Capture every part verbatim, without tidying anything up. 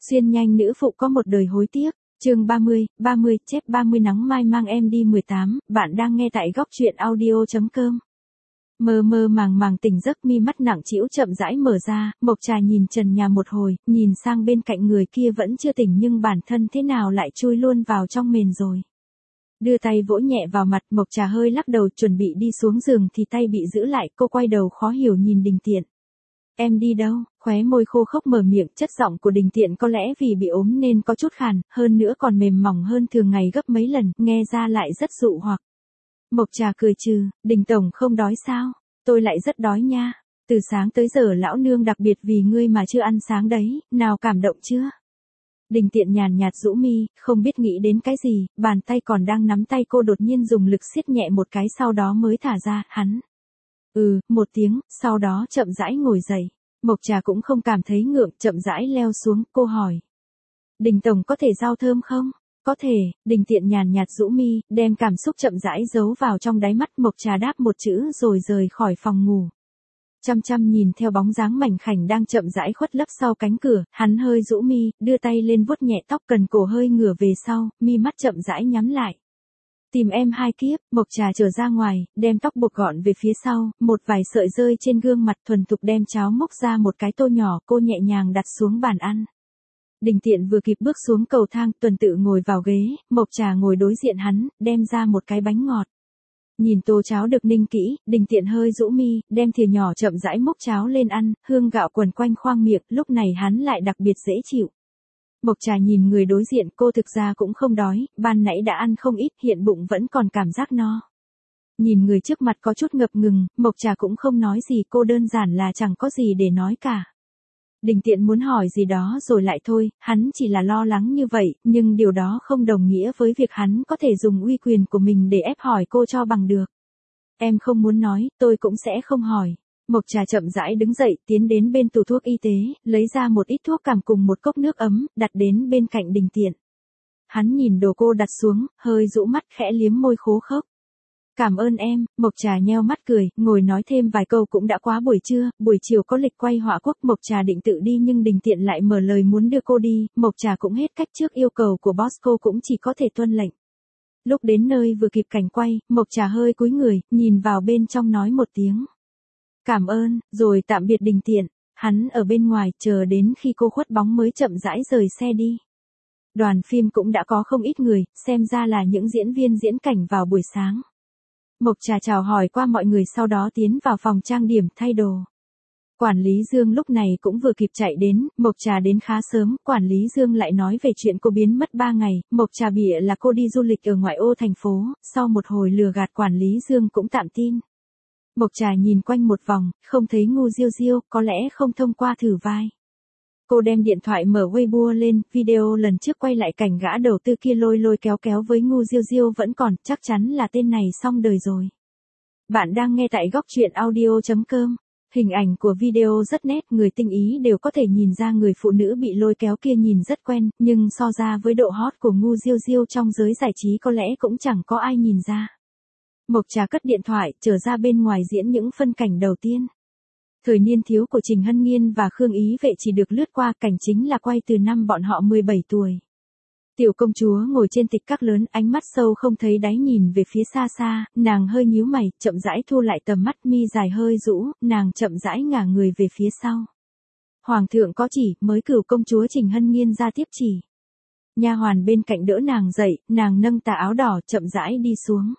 Xuyên nhanh nữ phụ có một đời hối tiếc, chương ba mươi, ba mươi, chép ba mươi nắng mai mang em đi mười tám, bạn đang nghe tại góc truyện audio.com. Mơ mơ màng màng tỉnh giấc, mi mắt nặng trĩu chậm rãi mở ra, Mộc Trà nhìn trần nhà một hồi, nhìn sang bên cạnh người kia vẫn chưa tỉnh nhưng bản thân thế nào lại chui luôn vào trong mền rồi. Đưa tay vỗ nhẹ vào mặt, Mộc Trà hơi lắc đầu chuẩn bị đi xuống giường thì tay bị giữ lại, cô quay đầu khó hiểu nhìn Đình Tiện. Em đi đâu? Khóe môi khô khốc mở miệng, chất giọng của Đình Tiện có lẽ vì bị ốm nên có chút khàn, hơn nữa còn mềm mỏng hơn thường ngày gấp mấy lần, nghe ra lại rất dụ hoặc. Mộc Trà cười trừ, Đình tổng không đói sao? Tôi lại rất đói nha. Từ sáng tới giờ lão nương đặc biệt vì ngươi mà chưa ăn sáng đấy, nào cảm động chưa? Đình Tiện nhàn nhạt rũ mi, không biết nghĩ đến cái gì, bàn tay còn đang nắm tay cô đột nhiên dùng lực siết nhẹ một cái sau đó mới thả ra, hắn. Ừ, một tiếng, sau đó chậm rãi ngồi dậy. Mộc Trà cũng không cảm thấy ngượng, chậm rãi leo xuống, cô hỏi. Đình tổng có thể rau thơm không? Có thể, Đình Tiện nhàn nhạt rũ mi, đem cảm xúc chậm rãi giấu vào trong đáy mắt. Mộc Trà đáp một chữ rồi rời khỏi phòng ngủ. Chăm chăm nhìn theo bóng dáng mảnh khảnh đang chậm rãi khuất lấp sau cánh cửa, hắn hơi rũ mi, đưa tay lên vuốt nhẹ tóc cần cổ hơi ngửa về sau, mi mắt chậm rãi nhắm lại. Tìm em hai kiếp, Mộc Trà trở ra ngoài, đem tóc buộc gọn về phía sau, một vài sợi rơi trên gương mặt, thuần thục đem cháo múc ra một cái tô nhỏ, cô nhẹ nhàng đặt xuống bàn ăn. Đình Tiện vừa kịp bước xuống cầu thang, tuần tự ngồi vào ghế, Mộc Trà ngồi đối diện hắn, đem ra một cái bánh ngọt. Nhìn tô cháo được ninh kỹ, Đình Tiện hơi rũ mi, đem thìa nhỏ chậm rãi múc cháo lên ăn, hương gạo quần quanh khoang miệng, lúc này hắn lại đặc biệt dễ chịu. Mộc Trà nhìn người đối diện, cô thực ra cũng không đói, ban nãy đã ăn không ít, hiện bụng vẫn còn cảm giác no. Nhìn người trước mặt có chút ngập ngừng, Mộc Trà cũng không nói gì, cô đơn giản là chẳng có gì để nói cả. Đình Tiện muốn hỏi gì đó rồi lại thôi, hắn chỉ là lo lắng như vậy, nhưng điều đó không đồng nghĩa với việc hắn có thể dùng uy quyền của mình để ép hỏi cô cho bằng được. Em không muốn nói, tôi cũng sẽ không hỏi. Mộc Trà chậm rãi đứng dậy, tiến đến bên tủ thuốc y tế, lấy ra một ít thuốc cảm cùng một cốc nước ấm, đặt đến bên cạnh Đình Tiện. Hắn nhìn đồ cô đặt xuống, hơi rũ mắt khẽ liếm môi khô khốc. Cảm ơn em, Mộc Trà nheo mắt cười, ngồi nói thêm vài câu cũng đã quá buổi trưa, buổi chiều có lịch quay họa quốc. Mộc Trà định tự đi nhưng Đình Tiện lại mở lời muốn đưa cô đi, Mộc Trà cũng hết cách trước yêu cầu của boss, cô cũng chỉ có thể tuân lệnh. Lúc đến nơi vừa kịp cảnh quay, Mộc Trà hơi cúi người, nhìn vào bên trong nói một tiếng. Cảm ơn, rồi tạm biệt Đình Tiện. Hắn ở bên ngoài, chờ đến khi cô khuất bóng mới chậm rãi rời xe đi. Đoàn phim cũng đã có không ít người, xem ra là những diễn viên diễn cảnh vào buổi sáng. Mộc Trà chào hỏi qua mọi người sau đó tiến vào phòng trang điểm thay đồ. Quản lý Dương lúc này cũng vừa kịp chạy đến, Mộc Trà đến khá sớm, quản lý Dương lại nói về chuyện cô biến mất ba ngày, Mộc Trà bịa là cô đi du lịch ở ngoại ô thành phố, sau một hồi lừa gạt quản lý Dương cũng tạm tin. Mộc Trà nhìn quanh một vòng, không thấy Ngô Diêu Diêu, có lẽ không thông qua thử vai. Cô đem điện thoại mở Weibo lên, video lần trước quay lại cảnh gã đầu tư kia lôi lôi kéo kéo với Ngô Diêu Diêu vẫn còn, chắc chắn là tên này xong đời rồi. Bạn đang nghe tại góc truyện audio.com. Hình ảnh của video rất nét, người tinh ý đều có thể nhìn ra người phụ nữ bị lôi kéo kia nhìn rất quen, nhưng so ra với độ hot của Ngô Diêu Diêu trong giới giải trí có lẽ cũng chẳng có ai nhìn ra. Mộc Trà cất điện thoại, trở ra bên ngoài diễn những phân cảnh đầu tiên. Thời niên thiếu của Trình Hân Nhiên và Khương Ý Vệ chỉ được lướt qua, cảnh chính là quay từ năm bọn họ mười bảy tuổi. Tiểu công chúa ngồi trên tịch các lớn, ánh mắt sâu không thấy đáy nhìn về phía xa xa, nàng hơi nhíu mày, chậm rãi thu lại tầm mắt, mi dài hơi rũ, nàng chậm rãi ngả người về phía sau. Hoàng thượng có chỉ, mới cửu công chúa Trình Hân Nhiên ra tiếp chỉ. Nha hoàn bên cạnh đỡ nàng dậy, nàng nâng tà áo đỏ chậm rãi đi xuống.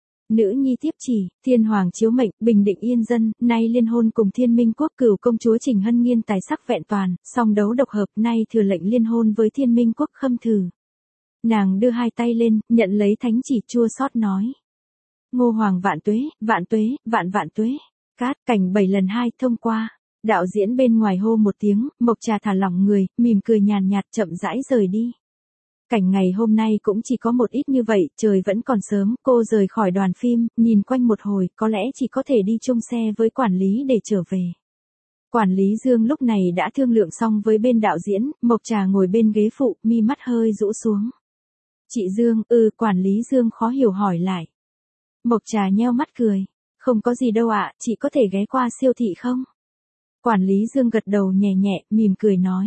Nữ nhi tiếp chỉ, thiên hoàng chiếu mệnh, bình định yên dân, nay liên hôn cùng thiên minh quốc, cửu công chúa Trình Hân Nhiên tài sắc vẹn toàn, song đấu độc hợp, nay thừa lệnh liên hôn với thiên minh quốc khâm thử. Nàng đưa hai tay lên, nhận lấy thánh chỉ, chua xót nói. Ngô hoàng vạn tuế, vạn tuế, vạn vạn tuế. Cát, cảnh bảy lần hai thông qua. Đạo diễn bên ngoài hô một tiếng, Mộc Trà thả lỏng người, mỉm cười nhàn nhạt chậm rãi rời đi. Cảnh ngày hôm nay cũng chỉ có một ít như vậy, trời vẫn còn sớm, cô rời khỏi đoàn phim, nhìn quanh một hồi, có lẽ chỉ có thể đi chung xe với quản lý để trở về. Quản lý Dương lúc này đã thương lượng xong với bên đạo diễn, Mộc Trà ngồi bên ghế phụ, mi mắt hơi rũ xuống. Chị Dương, ừ, quản lý Dương khó hiểu hỏi lại. Mộc Trà nheo mắt cười. Không có gì đâu ạ, chị có thể ghé qua siêu thị không? Quản lý Dương gật đầu nhẹ nhẹ, mỉm cười nói.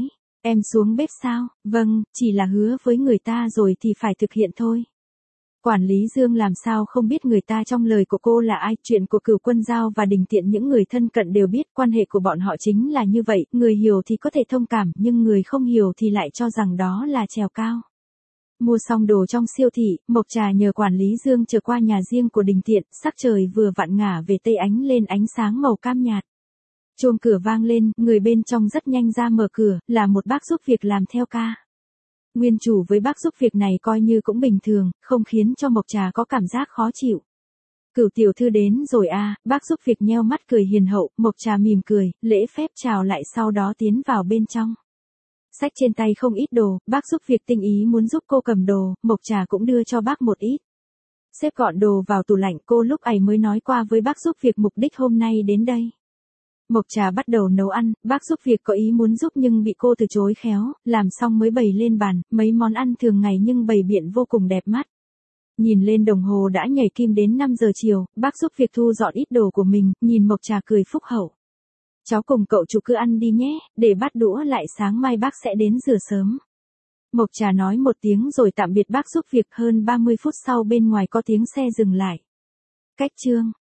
Em xuống bếp sao? Vâng, chỉ là hứa với người ta rồi thì phải thực hiện thôi. Quản lý Dương làm sao không biết người ta trong lời của cô là ai, chuyện của Cửu Quân Giao và Đình Tiện những người thân cận đều biết, quan hệ của bọn họ chính là như vậy, người hiểu thì có thể thông cảm, nhưng người không hiểu thì lại cho rằng đó là trèo cao. Mua xong đồ trong siêu thị, Mộc Trà nhờ quản lý Dương trở qua nhà riêng của Đình Tiện, sắc trời vừa vặn ngả về tây ánh lên ánh sáng màu cam nhạt. Chuông cửa vang lên, người bên trong rất nhanh ra mở cửa, là một bác giúp việc làm theo ca. Nguyên chủ với bác giúp việc này coi như cũng bình thường, không khiến cho Mộc Trà có cảm giác khó chịu. Cửu tiểu thư đến rồi à, bác giúp việc nheo mắt cười hiền hậu, Mộc Trà mỉm cười, lễ phép chào lại sau đó tiến vào bên trong. Xách trên tay không ít đồ, bác giúp việc tinh ý muốn giúp cô cầm đồ, Mộc Trà cũng đưa cho bác một ít. Xếp gọn đồ vào tủ lạnh, cô lúc ấy mới nói qua với bác giúp việc mục đích hôm nay đến đây. Mộc Trà bắt đầu nấu ăn, bác giúp việc có ý muốn giúp nhưng bị cô từ chối khéo, làm xong mới bày lên bàn, mấy món ăn thường ngày nhưng bày biện vô cùng đẹp mắt. Nhìn lên đồng hồ đã nhảy kim đến năm giờ chiều, bác giúp việc thu dọn ít đồ của mình, nhìn Mộc Trà cười phúc hậu. Cháu cùng cậu chủ cứ ăn đi nhé, để bát đũa lại sáng mai bác sẽ đến rửa sớm. Mộc Trà nói một tiếng rồi tạm biệt bác giúp việc, hơn ba mươi phút sau bên ngoài có tiếng xe dừng lại. Cách chương